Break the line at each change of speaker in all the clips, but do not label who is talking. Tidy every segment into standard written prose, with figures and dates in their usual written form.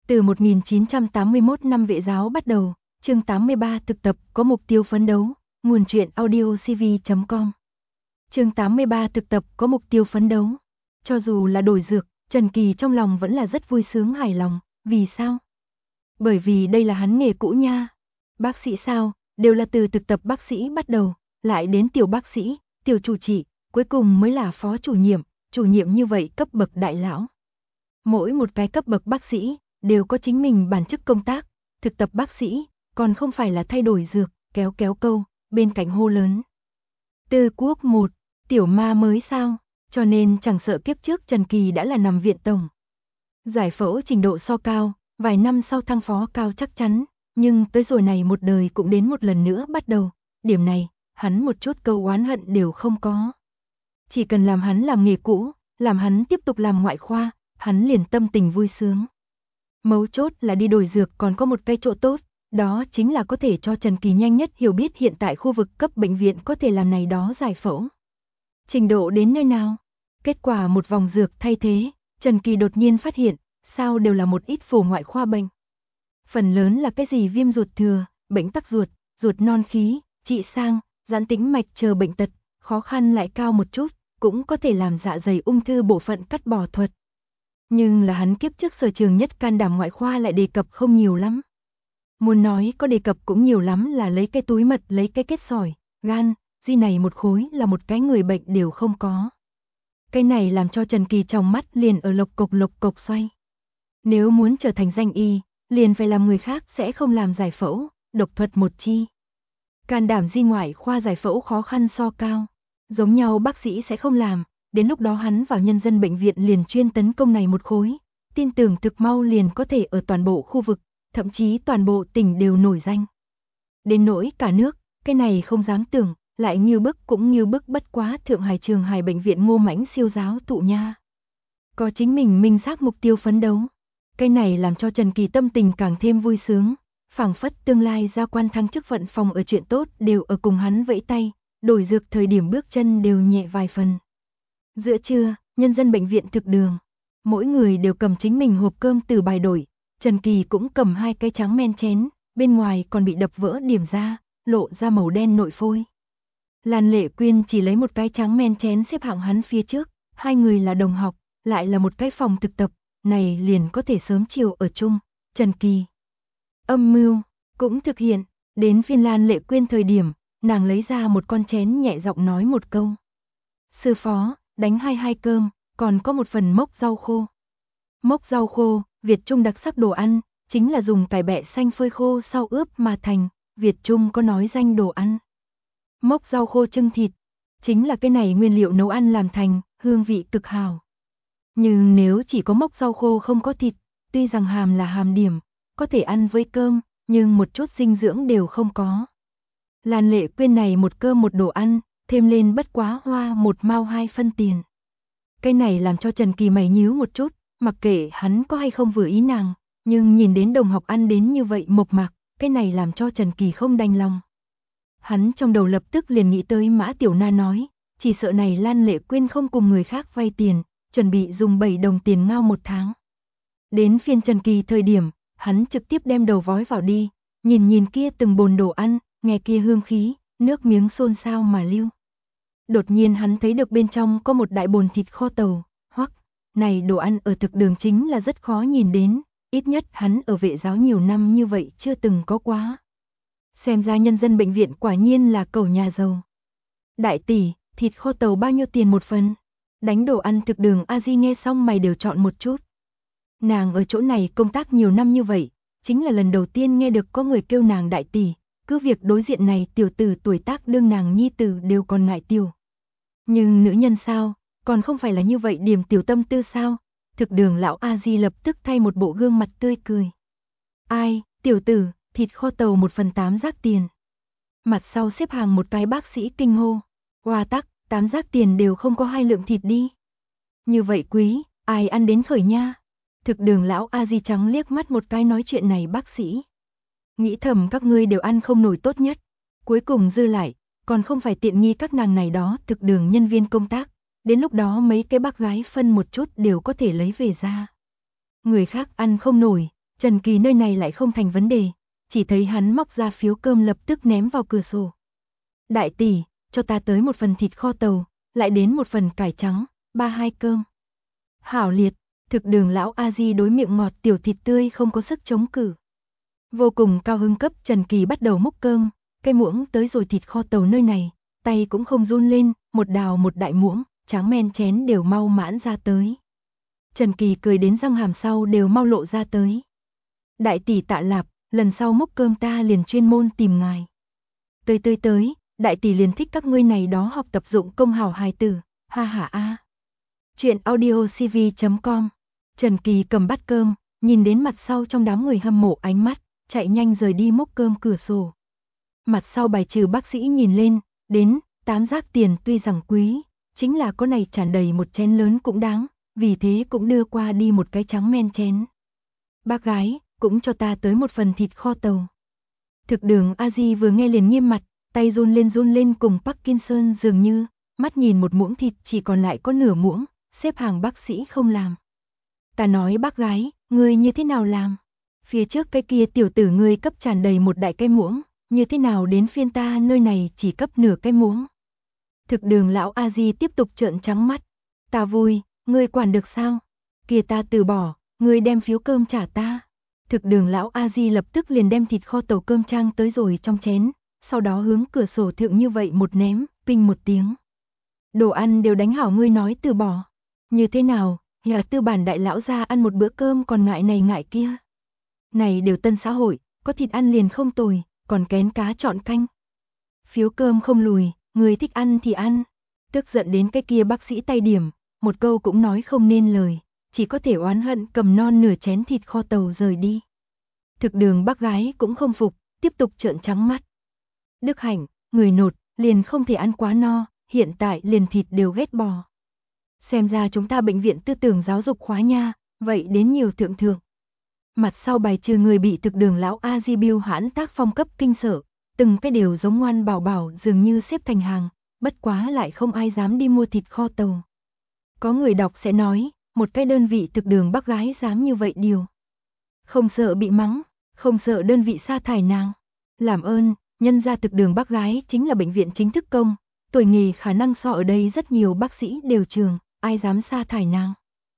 Từ 1981 năm Vệ giáo bắt đầu, chương 83 thực tập có mục tiêu phấn đấu, nguồn truyện audiocv.com. Chương 83 thực tập có mục tiêu phấn đấu. Cho dù là đổi dược, Trần Kỳ trong lòng vẫn là rất vui sướng hài lòng, vì sao? Bởi vì đây là hắn nghề cũ nha. Bác sĩ sao, đều là từ thực tập bác sĩ bắt đầu, lại đến tiểu bác sĩ, tiểu chủ trị, cuối cùng mới là phó chủ nhiệm như vậy cấp bậc đại lão. Mỗi một cái cấp bậc bác sĩ đều có chính mình bản chức công tác, thực tập bác sĩ còn không phải là thay đổi dược, kéo câu, bên cạnh hô lớn. Tư Quốc 1, tiểu ma mới sao, cho nên chẳng sợ kiếp trước Trần Kỳ đã là nằm viện tổng. Giải phẫu trình độ so cao, vài năm sau thăng phó cao chắc chắn, nhưng tới rồi này một đời cũng đến một lần nữa bắt đầu, điểm này, hắn một chút câu oán hận đều không có. Chỉ cần làm hắn làm nghề cũ, làm hắn tiếp tục làm ngoại khoa, hắn liền tâm tình vui sướng. Mấu chốt là đi đổi dược còn có một cái chỗ tốt, đó chính là có thể cho Trần Kỳ nhanh nhất hiểu biết hiện tại khu vực cấp bệnh viện có thể làm này đó giải phẫu. Trình độ đến nơi nào? Kết quả một vòng dược thay thế, Trần Kỳ đột nhiên phát hiện, sao đều là một ít phổ ngoại khoa bệnh. Phần lớn là cái gì viêm ruột thừa, bệnh tắc ruột, ruột non khí, trị sang, giãn tĩnh mạch chờ bệnh tật, khó khăn lại cao một chút, cũng có thể làm dạ dày ung thư bộ phận cắt bỏ thuật. Nhưng là hắn kiếp trước sở trường nhất can đảm ngoại khoa lại đề cập không nhiều lắm. Muốn nói có đề cập cũng nhiều lắm là lấy cái túi mật, lấy cái kết sỏi, gan, di này một khối là một cái người bệnh đều không có. Cái này làm cho Trần Kỳ trong mắt liền ở lộc cộc xoay. Nếu muốn trở thành danh y, liền phải làm người khác sẽ không làm giải phẫu, độc thuật một chi. Can đảm di ngoại khoa giải phẫu khó khăn so cao, giống nhau bác sĩ sẽ không làm, đến lúc đó hắn vào nhân dân bệnh viện liền chuyên tấn công này một khối, tin tưởng thực mau liền có thể ở toàn bộ khu vực, thậm chí toàn bộ tỉnh đều nổi danh. Đến nỗi cả nước, cái này không dám tưởng, lại như bức cũng như bức bất quá Thượng Hải Trường Hải bệnh viện Ngô Mãnh siêu giáo tụ nha. Có chính mình minh xác mục tiêu phấn đấu. Cái này làm cho Trần Kỳ tâm tình càng thêm vui sướng, phảng phất tương lai gia quan thăng chức vận phòng ở chuyện tốt đều ở cùng hắn vẫy tay, đổi dược thời điểm bước chân đều nhẹ vài phần. Giữa trưa, nhân dân bệnh viện thực đường, mỗi người đều cầm chính mình hộp cơm từ bài đổi, Trần Kỳ cũng cầm 2 cái trắng men chén, bên ngoài còn bị đập vỡ điểm ra, lộ ra màu đen nội phôi. Lan Lệ Quyên chỉ lấy một cái trắng men chén xếp hạng hắn phía trước, hai người là đồng học, lại là một cái phòng thực tập, này liền có thể sớm chiều ở chung. Trần Kỳ âm mưu cũng thực hiện, đến phiên Lan Lệ Quyên thời điểm, nàng lấy ra một con chén nhẹ giọng nói một câu. Sư phó, đánh 2 cơm, còn có một phần mốc rau khô. Mốc rau khô, Việt Trung đặc sắc đồ ăn, chính là dùng cải bẹ xanh phơi khô sau ướp mà thành, Việt Trung có nói danh đồ ăn. Mốc rau khô trưng thịt, chính là cái này nguyên liệu nấu ăn làm thành, hương vị cực hảo. Nhưng nếu chỉ có mốc rau khô không có thịt, tuy rằng hàm là hàm điểm, có thể ăn với cơm, nhưng một chút dinh dưỡng đều không có. Lan Lệ Quyên này một cơm một đồ ăn, thêm lên bất quá hoa 1 mao 2 phân tiền. Cái này làm cho Trần Kỳ mày nhíu một chút, mặc kệ hắn có hay không vừa ý nàng, nhưng nhìn đến đồng học ăn đến như vậy mộc mạc, cái này làm cho Trần Kỳ không đành lòng. Hắn trong đầu lập tức liền nghĩ tới Mã Tiểu Na nói, chỉ sợ này Lan Lệ Quyên không cùng người khác vay tiền, chuẩn bị dùng 7 đồng tiền ngao 1 tháng. Đến phiên Trần Kỳ thời điểm, hắn trực tiếp đem đầu vói vào đi, nhìn kia từng bồn đồ ăn, nghe kia hương khí, nước miếng xôn xao mà lưu. Đột nhiên hắn thấy được bên trong có một đại bồn thịt kho tàu, hoắc, này đồ ăn ở thực đường chính là rất khó nhìn đến, ít nhất hắn ở Vệ giáo nhiều năm như vậy chưa từng có quá. Xem ra nhân dân bệnh viện quả nhiên là cẩu nhà giàu. Đại tỷ, thịt kho tàu bao nhiêu tiền một phần? Đánh đồ ăn thực đường A Di nghe xong mày đều chọn một chút. Nàng ở chỗ này công tác nhiều năm như vậy, chính là lần đầu tiên nghe được có người kêu nàng đại tỷ, cứ việc đối diện này tiểu tử tuổi tác đương nàng nhi tử đều còn ngại tiểu. Nhưng nữ nhân sao, còn không phải là như vậy điểm tiểu tâm tư sao? Thực đường lão A Di lập tức thay một bộ gương mặt tươi cười. Ai, tiểu tử, thịt kho tàu 1/8 rác tiền. Mặt sau xếp hàng một cái bác sĩ kinh hô. Hoa tắc, 8 rác tiền đều không có 2 lượng thịt đi. Như vậy quý, ai ăn đến khởi nha. Thực đường lão A Di trắng liếc mắt một cái nói chuyện này bác sĩ. Nghĩ thầm các ngươi đều ăn không nổi tốt nhất. Cuối cùng dư lại, còn không phải tiện nghi các nàng này đó thực đường nhân viên công tác. Đến lúc đó mấy cái bác gái phân một chút đều có thể lấy về ra. Người khác ăn không nổi, Trần Kỳ nơi này lại không thành vấn đề, chỉ thấy hắn móc ra phiếu cơm lập tức ném vào cửa sổ. Đại tỷ, cho ta tới một phần thịt kho tàu, lại đến một phần cải trắng, 32 cơm. Hảo liệt, thực đường lão A Di đối miệng ngọt tiểu thịt tươi không có sức chống cự. Vô cùng cao hứng cấp Trần Kỳ bắt đầu múc cơm, cái muỗng tới rồi thịt kho tàu nơi này, tay cũng không run lên, một đào một đại muỗng, tráng men chén đều mau mãn ra tới. Trần Kỳ cười đến răng hàm sau đều mau lộ ra tới. Đại tỷ tạ lạp, lần sau múc cơm ta liền chuyên môn tìm ngài. Tới, đại tỷ liền thích các ngươi này đó học tập dụng công hảo hài tử, ha ha a. Chuyện audiocv.com. Trần Kỳ cầm bát cơm, nhìn đến mặt sau trong đám người hâm mộ ánh mắt, chạy nhanh rời đi múc cơm cửa sổ. Mặt sau bài trừ bác sĩ nhìn lên, đến, 8 giáp tiền tuy rằng quý, chính là có này tràn đầy một chén lớn cũng đáng, vì thế cũng đưa qua đi một cái trắng men chén. Bác gái, cũng cho ta tới một phần thịt kho tàu. Thực đường A Di vừa nghe liền nghiêm mặt, tay run lên cùng Parkinson dường như, mắt nhìn một muỗng thịt chỉ còn lại có nửa muỗng, xếp hàng bác sĩ không làm. Ta nói bác gái, ngươi như thế nào làm? Phía trước cái kia tiểu tử ngươi cấp tràn đầy một đại cái muỗng, như thế nào đến phiên ta nơi này chỉ cấp nửa cái muỗng? Thực đường lão A Di tiếp tục trợn trắng mắt. Ta vui, ngươi quản được sao? Kia ta từ bỏ, ngươi đem phiếu cơm trả ta. Thực đường lão A Di lập tức liền đem thịt kho tàu cơm trang tới rồi trong chén, sau đó hướng cửa sổ thượng như vậy một ném, pinh một tiếng. Đồ ăn đều đánh hảo ngươi nói từ bỏ. Như thế nào, nhà tư bản đại lão ra ăn một bữa cơm còn ngại này ngại kia. Này đều tân xã hội, có thịt ăn liền không tồi, còn kén cá chọn canh. Phiếu cơm không lùi, người thích ăn thì ăn. Tức giận đến cái kia bác sĩ tay điểm, một câu cũng nói không nên lời, chỉ có thể oán hận cầm non nửa chén thịt kho tàu rời đi. Thực đường bác gái cũng không phục, tiếp tục trợn trắng mắt. Đức Hạnh, người nột, liền không thể ăn quá no, hiện tại liền thịt đều ghét bỏ. Xem ra chúng ta bệnh viện tư tưởng giáo dục khóa nha, vậy đến nhiều thượng. Mặt sau bài trừ người bị thực đường lão A Di biêu hãn tác phong cấp kinh sợ, từng cái đều giống ngoan bảo bảo dường như xếp thành hàng, bất quá lại không ai dám đi mua thịt kho tàu. Có người đọc sẽ nói, một cái đơn vị thực đường bác gái dám như vậy điều. Không sợ bị mắng, không sợ đơn vị sa thải nàng. Làm ơn, nhân ra thực đường bác gái chính là bệnh viện chính thức công, tuổi nghề khả năng so ở đây rất nhiều bác sĩ đều trường, ai dám sa thải nàng.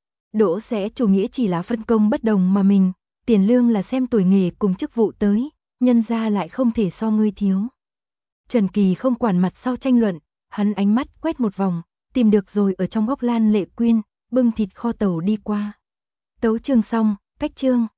Đỗ sẽ chủ nghĩa chỉ là phân công bất đồng mà mình, tiền lương là xem tuổi nghề cùng chức vụ tới, nhân ra lại không thể so ngươi thiếu. Trần Kỳ không quản mặt sau tranh luận, hắn ánh mắt quét một vòng, tìm được rồi ở trong góc Lan Lệ Quyên, bưng thịt kho tàu đi qua. Tấu chương xong, cách chương.